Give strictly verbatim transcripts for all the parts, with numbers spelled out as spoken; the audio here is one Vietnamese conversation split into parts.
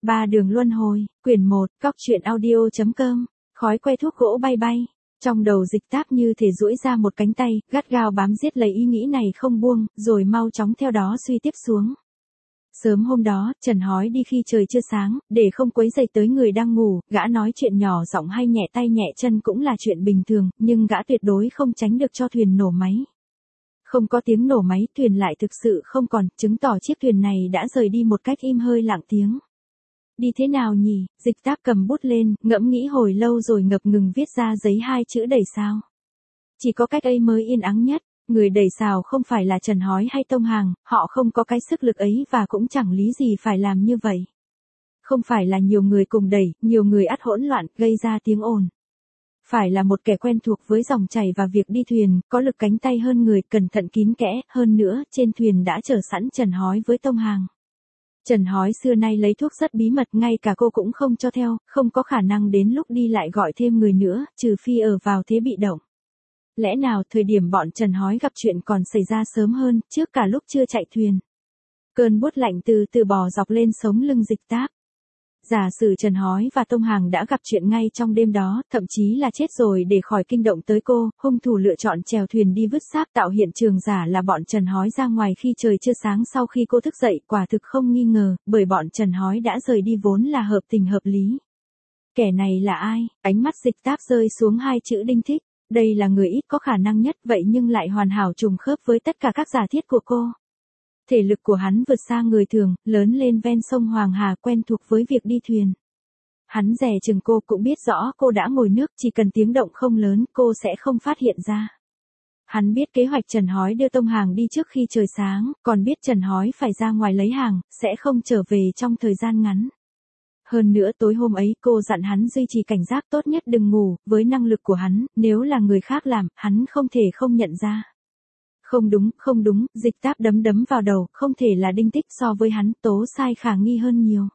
Ba đường luân hồi, quyển một, cóc truyện audio.com, khói que thuốc gỗ bay bay. Trong đầu Dịch Táp như thể duỗi ra một cánh tay, gắt gao bám giết lấy ý nghĩ này không buông, rồi mau chóng theo đó suy tiếp xuống. Sớm hôm đó, Trần Hói đi khi trời chưa sáng, để không quấy rầy tới người đang ngủ, gã nói chuyện nhỏ giọng hay nhẹ tay nhẹ chân cũng là chuyện bình thường, nhưng gã tuyệt đối không tránh được cho thuyền nổ máy. Không có tiếng nổ máy, thuyền lại thực sự không còn, chứng tỏ chiếc thuyền này đã rời đi một cách im hơi lặng tiếng. Đi thế nào nhỉ? Dịch Táp cầm bút lên, ngẫm nghĩ hồi lâu rồi ngập ngừng viết ra giấy hai chữ đẩy sao. Chỉ có cách ấy mới yên ắng nhất. Người đẩy xào không phải là Trần Hói hay Tông Hàng, họ không có cái sức lực ấy và cũng chẳng lý gì phải làm như vậy. Không phải là nhiều người cùng đẩy, nhiều người ắt hỗn loạn, gây ra tiếng ồn. Phải là một kẻ quen thuộc với dòng chảy và việc đi thuyền, có lực cánh tay hơn người, cẩn thận kín kẽ, hơn nữa, trên thuyền đã chờ sẵn Trần Hói với Tông Hàng. Trần Hói xưa nay lấy thuốc rất bí mật, ngay cả cô cũng không cho theo, không có khả năng đến lúc đi lại gọi thêm người nữa, trừ phi ở vào thế bị động. Lẽ nào thời điểm bọn Trần Hói gặp chuyện còn xảy ra sớm hơn, trước cả lúc chưa chạy thuyền. Cơn buốt lạnh từ từ bò dọc lên sống lưng Dịch Táp. Giả sử Trần Hói và Tông Hàng đã gặp chuyện ngay trong đêm đó, thậm chí là chết rồi để khỏi kinh động tới cô, hung thủ lựa chọn chèo thuyền đi vứt xác tạo hiện trường giả là bọn Trần Hói ra ngoài khi trời chưa sáng sau khi cô thức dậy, quả thực không nghi ngờ, bởi bọn Trần Hói đã rời đi vốn là hợp tình hợp lý. Kẻ này là ai? Ánh mắt Dịch Táp rơi xuống hai chữ Đinh Thích. Đây là người ít có khả năng nhất vậy nhưng lại hoàn hảo trùng khớp với tất cả các giả thiết của cô. Thể lực của hắn vượt xa người thường, lớn lên ven sông Hoàng Hà quen thuộc với việc đi thuyền. Hắn dè chừng cô cũng biết rõ cô đã ngồi nước, chỉ cần tiếng động không lớn cô sẽ không phát hiện ra. Hắn biết kế hoạch Trần Hói đưa Tông Hàng đi trước khi trời sáng, còn biết Trần Hói phải ra ngoài lấy hàng, sẽ không trở về trong thời gian ngắn. Hơn nữa tối hôm ấy cô dặn hắn duy trì cảnh giác tốt nhất đừng ngủ, với năng lực của hắn, nếu là người khác làm, hắn không thể không nhận ra. Không đúng, không đúng, Dịch Táp đấm đấm vào đầu, không thể là Đinh Tích so với hắn, tố sai khả nghi hơn nhiều.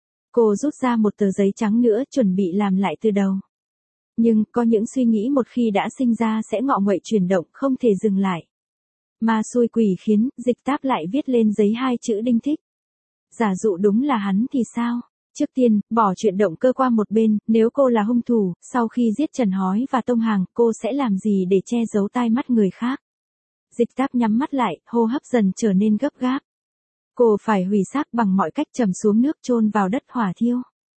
Cô rút ra một tờ giấy trắng nữa chuẩn bị làm lại từ đầu. Nhưng, có những suy nghĩ một khi đã sinh ra sẽ ngọ nguậy chuyển động, không thể dừng lại. Ma xui quỷ khiến, Dịch Táp lại viết lên giấy hai chữ Đinh Thích. Giả dụ đúng là hắn thì sao? Trước tiên, bỏ chuyện động cơ qua một bên, nếu cô là hung thủ, sau khi giết Trần Hói và Tông Hàng, cô sẽ làm gì để che giấu tai mắt người khác? Dịch Táp nhắm mắt lại, hô hấp dần trở nên gấp gáp. Cô phải hủy xác bằng mọi cách trầm xuống nước chôn vào đất hỏa thiêu.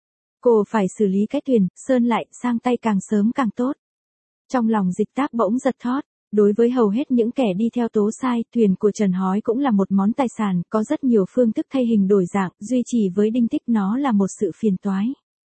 Cô phải xử lý cái thuyền, sơn lại, sang tay càng sớm càng tốt. Trong lòng Dịch Táp bỗng giật thót. Đối với hầu hết những kẻ đi theo tố sai, thuyền của Trần Hói cũng là một món tài sản, có rất nhiều phương thức thay hình đổi dạng, duy trì với Đinh Tích nó là một sự phiền toái.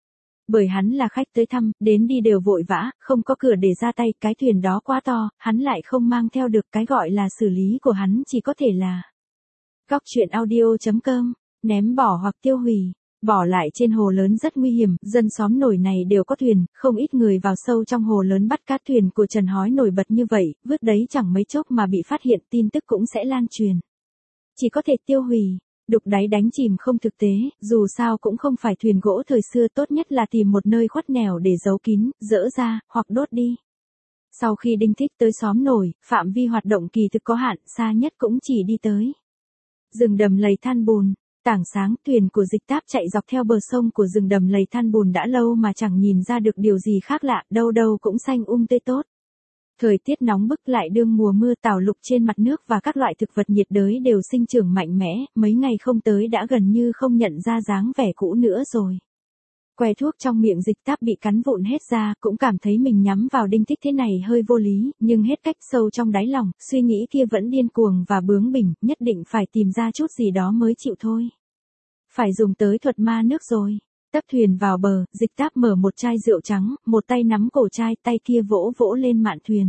Bởi hắn là khách tới thăm, đến đi đều vội vã, không có cửa để ra tay, cái thuyền đó quá to, hắn lại không mang theo được, cái gọi là xử lý của hắn chỉ có thể là cóc truyện audio.com, ném bỏ hoặc tiêu hủy. Bỏ lại trên hồ lớn rất nguy hiểm, dân xóm nổi này đều có thuyền, không ít người vào sâu trong hồ lớn bắt cá. Thuyền của Trần Hói nổi bật như vậy, vứt đấy chẳng mấy chốc mà bị phát hiện, tin tức cũng sẽ lan truyền. Chỉ có thể tiêu hủy, đục đáy đánh chìm không thực tế, dù sao cũng không phải thuyền gỗ thời xưa, tốt nhất là tìm một nơi khuất nẻo để giấu kín, dỡ ra, hoặc đốt đi. Sau khi Đinh Thích tới xóm nổi, phạm vi hoạt động kỳ thực có hạn, xa nhất cũng chỉ đi tới rừng đầm lầy than bùn. Tảng sáng, thuyền của Dịch Táp chạy dọc theo bờ sông của rừng đầm lầy than bùn đã lâu mà chẳng nhìn ra được điều gì khác lạ, đâu đâu cũng xanh um tươi tốt. Thời tiết nóng bức lại đương mùa mưa, tảo lục trên mặt nước và các loại thực vật nhiệt đới đều sinh trưởng mạnh mẽ, mấy ngày không tới đã gần như không nhận ra dáng vẻ cũ nữa rồi. Que thuốc trong miệng Dịch Táp bị cắn vụn hết ra, cũng cảm thấy mình nhắm vào Đinh Tích thế này hơi vô lý, nhưng hết cách, sâu trong đáy lòng, suy nghĩ kia vẫn điên cuồng và bướng bỉnh, nhất định phải tìm ra chút gì đó mới chịu thôi. Phải dùng tới thuật ma nước rồi. Tấp thuyền vào bờ, Dịch Táp mở một chai rượu trắng, một tay nắm cổ chai, tay kia vỗ vỗ lên mạn thuyền.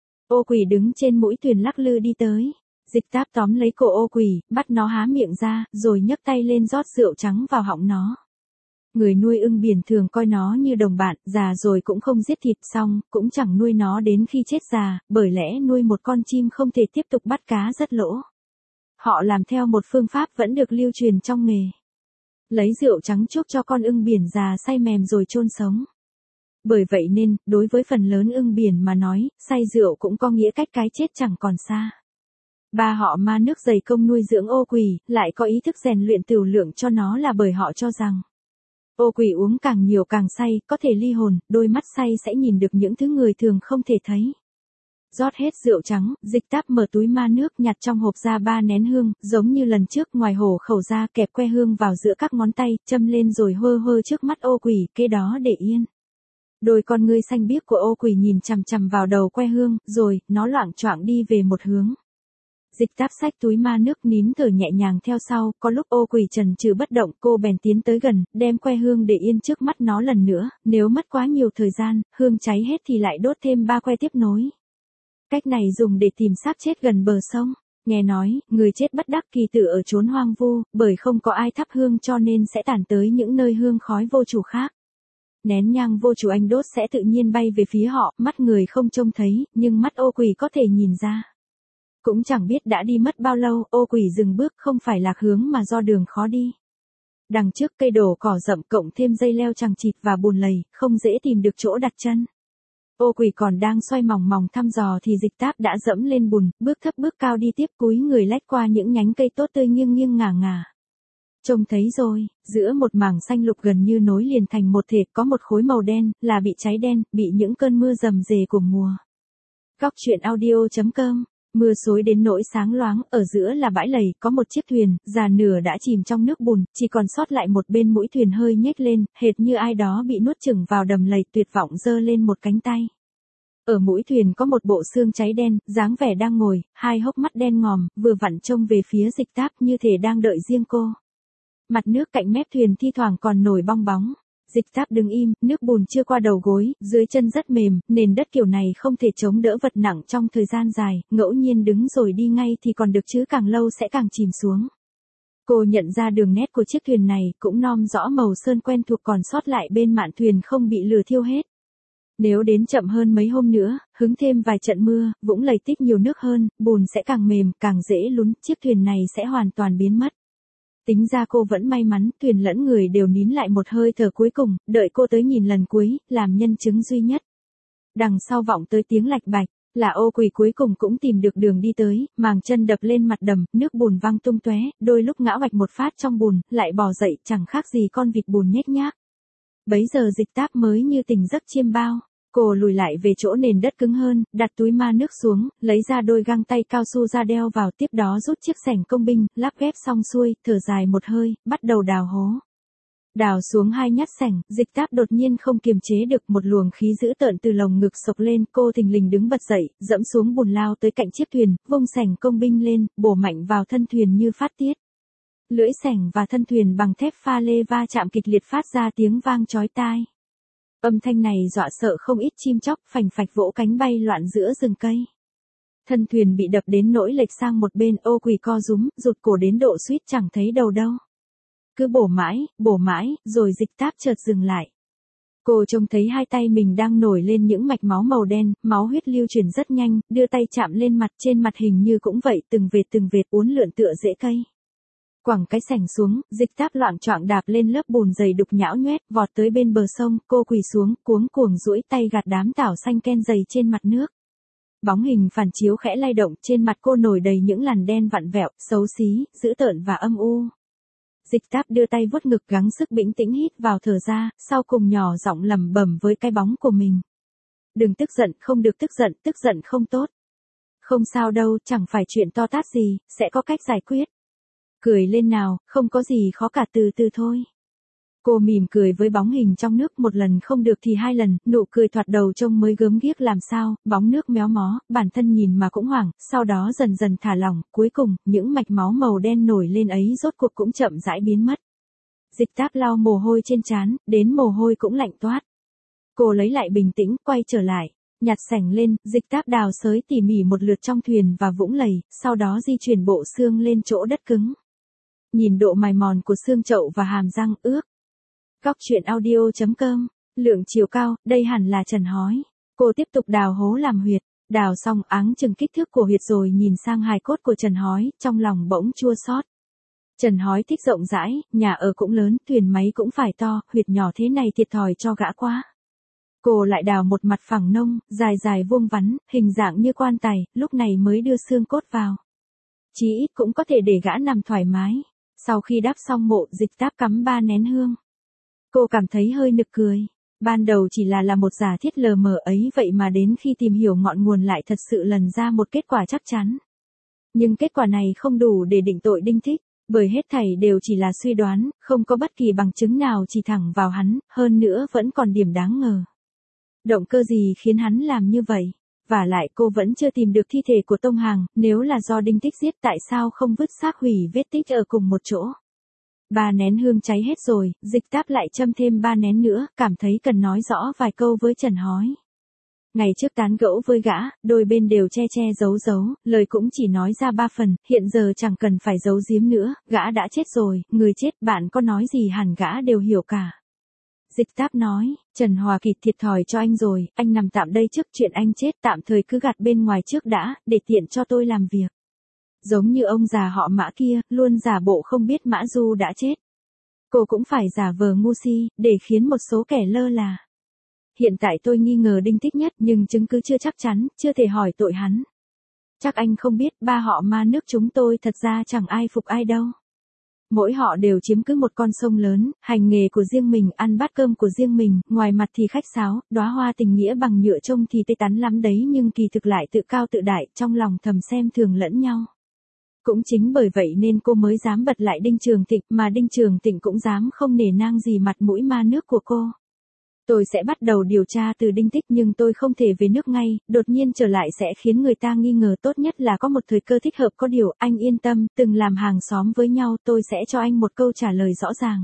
Ô quỷ đứng trên mũi thuyền lắc lư đi tới. Dịch Táp tóm lấy cổ ô quỷ, bắt nó há miệng ra, rồi nhấc tay lên rót rượu trắng vào họng nó. Người nuôi ưng biển thường coi nó như đồng bạn, già rồi cũng không giết thịt, xong, cũng chẳng nuôi nó đến khi chết già, bởi lẽ nuôi một con chim không thể tiếp tục bắt cá rất lỗ. Họ làm theo một phương pháp vẫn được lưu truyền trong nghề. Lấy rượu trắng chuốc cho con ưng biển già say mềm rồi chôn sống. Bởi vậy nên, đối với phần lớn ưng biển mà nói, say rượu cũng có nghĩa cách cái chết chẳng còn xa. Ba họ ma nước dày công nuôi dưỡng ô quỷ, lại có ý thức rèn luyện tửu lượng cho nó là bởi họ cho rằng Ô quỷ uống càng nhiều càng say, có thể ly hồn, đôi mắt say sẽ nhìn được những thứ người thường không thể thấy. Rót hết rượu trắng, Dịch Táp mở túi ma nước nhặt trong hộp ra ba nén hương, giống như lần trước ngoài hổ khẩu ra kẹp que hương vào giữa các ngón tay, châm lên rồi hơ hơ trước mắt ô quỷ, kế đó để yên. Đôi con ngươi xanh biếc của ô quỷ nhìn chằm chằm vào đầu que hương, rồi, nó loạng choạng đi về một hướng. Dịch Táp xách túi ma nước nín thở nhẹ nhàng theo sau, có lúc ô quỷ trần trừ bất động, cô bèn tiến tới gần, đem que hương để yên trước mắt nó lần nữa, nếu mất quá nhiều thời gian, hương cháy hết thì lại đốt thêm ba que tiếp nối. Cách này dùng để tìm xác chết gần bờ sông. Nghe nói, người chết bất đắc kỳ tử ở chốn hoang vu, bởi không có ai thắp hương cho nên sẽ tản tới những nơi hương khói vô chủ khác. Nén nhang vô chủ anh đốt sẽ tự nhiên bay về phía họ, mắt người không trông thấy, nhưng mắt ô quỷ có thể nhìn ra. Cũng chẳng biết đã đi mất bao lâu, ô quỷ dừng bước không phải lạc hướng mà do đường khó đi. Đằng trước cây đổ cỏ rậm cộng thêm dây leo chằng chịt và bùn lầy, không dễ tìm được chỗ đặt chân. Ô quỷ còn đang xoay mòng mòng thăm dò thì Dịch Táp đã dẫm lên bùn, bước thấp bước cao đi tiếp cúi người lách qua những nhánh cây tốt tươi nghiêng nghiêng ngả ngả. Trông thấy rồi, giữa một mảng xanh lục gần như nối liền thành một thể có một khối màu đen, là bị cháy đen, bị những cơn mưa rầm rề của mùa. Góc truyện audio chấm com. Mưa xối đến nỗi sáng loáng, ở giữa là bãi lầy, có một chiếc thuyền, già nửa đã chìm trong nước bùn, chỉ còn sót lại một bên mũi thuyền hơi nhếch lên, hệt như ai đó bị nuốt chửng vào đầm lầy, tuyệt vọng giơ lên một cánh tay. Ở mũi thuyền có một bộ xương cháy đen, dáng vẻ đang ngồi, hai hốc mắt đen ngòm, vừa vặn trông về phía Dịch Táp như thể đang đợi riêng cô. Mặt nước cạnh mép thuyền thi thoảng còn nổi bong bóng. Dịch Táp đứng im, nước bùn chưa qua đầu gối, dưới chân rất mềm, nền đất kiểu này không thể chống đỡ vật nặng trong thời gian dài, ngẫu nhiên đứng rồi đi ngay thì còn được chứ càng lâu sẽ càng chìm xuống. Cô nhận ra đường nét của chiếc thuyền này, cũng nom rõ màu sơn quen thuộc còn sót lại bên mạn thuyền không bị lửa thiêu hết. Nếu đến chậm hơn mấy hôm nữa, hứng thêm vài trận mưa, vũng lầy tích nhiều nước hơn, bùn sẽ càng mềm, càng dễ lún, chiếc thuyền này sẽ hoàn toàn biến mất. Tính ra cô vẫn may mắn, thuyền lẫn người đều nín lại một hơi thở cuối cùng, đợi cô tới nhìn lần cuối, làm nhân chứng duy nhất. Đằng sau vọng tới tiếng lạch bạch, là ô quỷ cuối cùng cũng tìm được đường đi tới, màng chân đập lên mặt đầm, nước bùn văng tung tóe, đôi lúc ngã vạch một phát trong bùn, lại bò dậy, chẳng khác gì con vịt bùn nhếch nhác. Bấy giờ Dịch Táp mới như tỉnh giấc chiêm bao. Cô lùi lại về chỗ nền đất cứng hơn, đặt túi ma nước xuống, lấy ra đôi găng tay cao su ra đeo vào, tiếp đó rút chiếc xẻng công binh, lắp ghép xong xuôi, thở dài một hơi, bắt đầu đào hố. Đào xuống hai nhát xẻng, Dịch Táp đột nhiên không kiềm chế được, một luồng khí dữ tợn từ lồng ngực sộc lên, cô thình lình đứng bật dậy, dẫm xuống bùn lao tới cạnh chiếc thuyền, vung xẻng công binh lên, bổ mạnh vào thân thuyền như phát tiết. Lưỡi xẻng và thân thuyền bằng thép pha lê va chạm kịch liệt phát ra tiếng vang chói tai. Âm thanh này dọa sợ không ít chim chóc, phành phạch vỗ cánh bay loạn giữa rừng cây. Thân thuyền bị đập đến nỗi lệch sang một bên, ô quỷ co rúm, rụt cổ đến độ suýt chẳng thấy đầu đâu. Cứ bổ mãi, bổ mãi, rồi Dịch Táp chợt dừng lại. Cô trông thấy hai tay mình đang nổi lên những mạch máu màu đen, máu huyết lưu chuyển rất nhanh, đưa tay chạm lên mặt, trên mặt hình như cũng vậy, từng vệt từng vệt uốn lượn tựa rễ cây. Quẳng cái xẻng xuống, Dịch Táp loạng choạng đạp lên lớp bùn dày đục nhão nhoét, vọt tới bên bờ sông, cô quỳ xuống, cuống cuồng duỗi tay gạt đám tảo xanh ken dày trên mặt nước. Bóng hình phản chiếu khẽ lay động, trên mặt cô nổi đầy những làn đen vặn vẹo, xấu xí, dữ tợn và âm u. Dịch Táp đưa tay vuốt ngực gắng sức bình tĩnh hít vào thở ra, sau cùng nhỏ giọng lẩm bẩm với cái bóng của mình. Đừng tức giận, không được tức giận, tức giận không tốt. Không sao đâu, chẳng phải chuyện to tát gì, sẽ có cách giải quyết. Cười lên nào, không có gì khó cả, từ từ thôi. Cô mỉm cười với bóng hình trong nước, một lần không được thì hai lần, nụ cười thoạt đầu trông mới gớm ghiếc làm sao, bóng nước méo mó, bản thân nhìn mà cũng hoảng, sau đó dần dần thả lỏng, cuối cùng, những mạch máu màu đen nổi lên ấy rốt cuộc cũng chậm rãi biến mất. Dịch Táp lau mồ hôi trên trán, đến mồ hôi cũng lạnh toát. Cô lấy lại bình tĩnh, quay trở lại, nhặt xẻng lên, Dịch Táp đào xới tỉ mỉ một lượt trong thuyền và vũng lầy, sau đó di chuyển bộ xương lên chỗ đất cứng. Nhìn độ mài mòn của xương chậu và hàm răng ướt. Góc truyện audio chấm com, lượng chiều cao, đây hẳn là trần hói. Cô tiếp tục đào hố làm huyệt, đào xong áng chừng kích thước của huyệt rồi nhìn sang hài cốt của Trần Hói, trong lòng bỗng chua xót. Trần Hói thích rộng rãi, nhà ở cũng lớn, thuyền máy cũng phải to, huyệt nhỏ thế này thiệt thòi cho gã quá. Cô lại đào một mặt phẳng nông, dài dài vuông vắn, hình dạng như quan tài, lúc này mới đưa xương cốt vào. Chí ít cũng có thể để gã nằm thoải mái. Sau khi đắp xong mộ, Dịch Táp cắm ba nén hương. Cô cảm thấy hơi nực cười. Ban đầu chỉ là là một giả thiết lờ mờ ấy vậy mà đến khi tìm hiểu ngọn nguồn lại thật sự lần ra một kết quả chắc chắn. Nhưng kết quả này không đủ để định tội Đinh Thích, bởi hết thảy đều chỉ là suy đoán, không có bất kỳ bằng chứng nào chỉ thẳng vào hắn, hơn nữa vẫn còn điểm đáng ngờ. Động cơ gì khiến hắn làm như vậy? Và lại cô vẫn chưa tìm được thi thể của Tông Hàng, nếu là do Đinh Thích giết tại sao không vứt xác hủy vết tích ở cùng một chỗ? Ba nén hương cháy hết rồi, Dịch Táp lại châm thêm ba nén nữa, cảm thấy cần nói rõ vài câu với Trần Hói. Ngày trước tán gẫu với gã, đôi bên đều che che giấu giấu, lời cũng chỉ nói ra ba phần, hiện giờ chẳng cần phải giấu giếm nữa, gã đã chết rồi, người chết bạn có nói gì hẳn gã đều hiểu cả. Dịch Táp nói, Trần Hòa Kỳ thiệt thòi cho anh rồi, anh nằm tạm đây trước chuyện anh chết tạm thời cứ gạt bên ngoài trước đã, để tiện cho tôi làm việc. Giống như ông già họ Mã kia, luôn giả bộ không biết Mã Du đã chết. Cô cũng phải giả vờ ngu si, để khiến một số kẻ lơ là. Hiện tại tôi nghi ngờ Đinh Thích nhất nhưng chứng cứ chưa chắc chắn, chưa thể hỏi tội hắn. Chắc anh không biết ba họ Ma nước chúng tôi thật ra chẳng ai phục ai đâu. Mỗi họ đều chiếm cứ một con sông lớn, hành nghề của riêng mình, ăn bát cơm của riêng mình, ngoài mặt thì khách sáo, đóa hoa tình nghĩa bằng nhựa trông thì tươi tắn lắm đấy nhưng kỳ thực lại tự cao tự đại, trong lòng thầm xem thường lẫn nhau. Cũng chính bởi vậy nên cô mới dám bật lại Đinh Trường Thịnh, mà Đinh Trường Thịnh cũng dám không nể nang gì mặt mũi ma nước của cô. Tôi sẽ bắt đầu điều tra từ Đinh Thích nhưng tôi không thể về nước ngay, đột nhiên trở lại sẽ khiến người ta nghi ngờ, tốt nhất là có một thời cơ thích hợp, có điều, anh yên tâm, từng làm hàng xóm với nhau tôi sẽ cho anh một câu trả lời rõ ràng.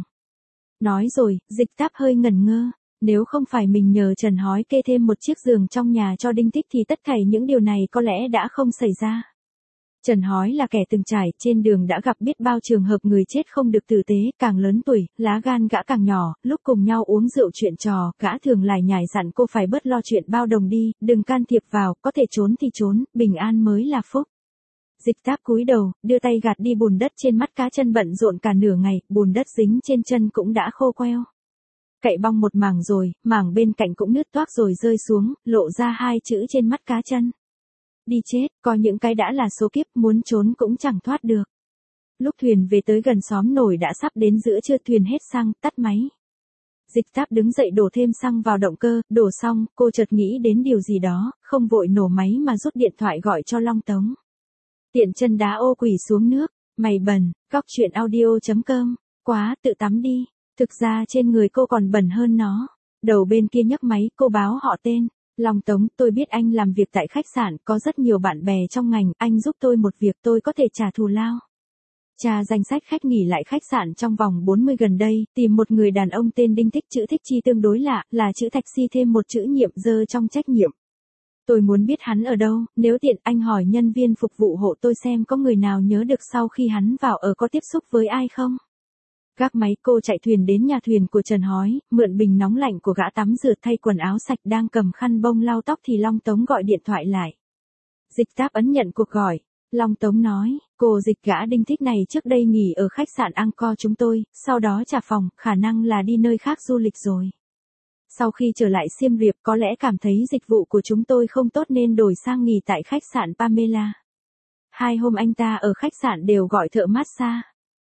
Nói rồi, Dịch Táp hơi ngẩn ngơ, nếu không phải mình nhờ Trần Hói kê thêm một chiếc giường trong nhà cho Đinh Thích thì tất thảy những điều này có lẽ đã không xảy ra. Trần Hói là kẻ từng trải, trên đường đã gặp biết bao trường hợp người chết không được tử tế, càng lớn tuổi, lá gan gã càng nhỏ, lúc cùng nhau uống rượu chuyện trò, gã thường lải nhải dặn cô phải bớt lo chuyện bao đồng đi, đừng can thiệp vào, có thể trốn thì trốn, bình an mới là phúc. Dịch Táp cúi đầu, đưa tay gạt đi bùn đất trên mắt cá chân bận rộn cả nửa ngày, bùn đất dính trên chân cũng đã khô queo. Cậy bong một mảng rồi, mảng bên cạnh cũng nứt toác rồi rơi xuống, lộ ra hai chữ trên mắt cá chân. Đi chết, coi những cái đã là số kiếp, muốn trốn cũng chẳng thoát được. Lúc thuyền về tới gần xóm nổi đã sắp đến giữa trưa, thuyền hết xăng, tắt máy. Dịch Táp đứng dậy đổ thêm xăng vào động cơ, đổ xong, cô chợt nghĩ đến điều gì đó, không vội nổ máy mà rút điện thoại gọi cho Long Tống. Tiện chân đá ô quỷ xuống nước, mày bẩn, cóc truyện audio chấm com, quá, tự tắm đi. Thực ra trên người cô còn bẩn hơn nó. Đầu bên kia nhấc máy, cô báo họ tên. Long Tống, tôi biết anh làm việc tại khách sạn, có rất nhiều bạn bè trong ngành, anh giúp tôi một việc, tôi có thể trả thù lao. Tra danh sách khách nghỉ lại khách sạn trong vòng bốn mươi gần đây, tìm một người đàn ông tên Đinh Thích, chữ Thích chi tương đối lạ, là chữ Thạch Si thêm một chữ nhiệm dơ trong trách nhiệm. Tôi muốn biết hắn ở đâu, nếu tiện anh hỏi nhân viên phục vụ hộ tôi xem có người nào nhớ được sau khi hắn vào ở có tiếp xúc với ai không. Gác máy, cô chạy thuyền đến nhà thuyền của Trần Hói, mượn bình nóng lạnh của gã tắm rửa, thay quần áo sạch, đang cầm khăn bông lau tóc thì Long Tống gọi điện thoại lại. Dịch Táp ấn nhận cuộc gọi. Long Tống nói, cô Dịch, gã Đinh Thích này trước đây nghỉ ở khách sạn Angkor chúng tôi, sau đó trả phòng, khả năng là đi nơi khác du lịch rồi. Sau khi trở lại Siem Reap có lẽ cảm thấy dịch vụ của chúng tôi không tốt nên đổi sang nghỉ tại khách sạn Pamela. Hai hôm anh ta ở khách sạn đều gọi thợ massage.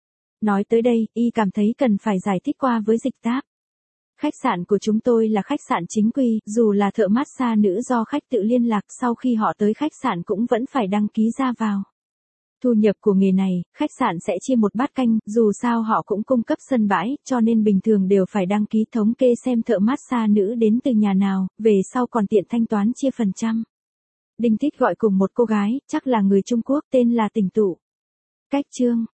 Nói tới đây, y cảm thấy cần phải giải thích qua với Dịch Táp. Khách sạn của chúng tôi là khách sạn chính quy, dù là thợ massage nữ do khách tự liên lạc, sau khi họ tới khách sạn cũng vẫn phải đăng ký ra vào. Thu nhập của nghề này, khách sạn sẽ chia một bát canh, dù sao họ cũng cung cấp sân bãi, cho nên bình thường đều phải đăng ký thống kê xem thợ massage nữ đến từ nhà nào, về sau còn tiện thanh toán chia phần trăm. Đinh Thích gọi cùng một cô gái, chắc là người Trung Quốc, tên là Tỉnh Tụ. Cách chương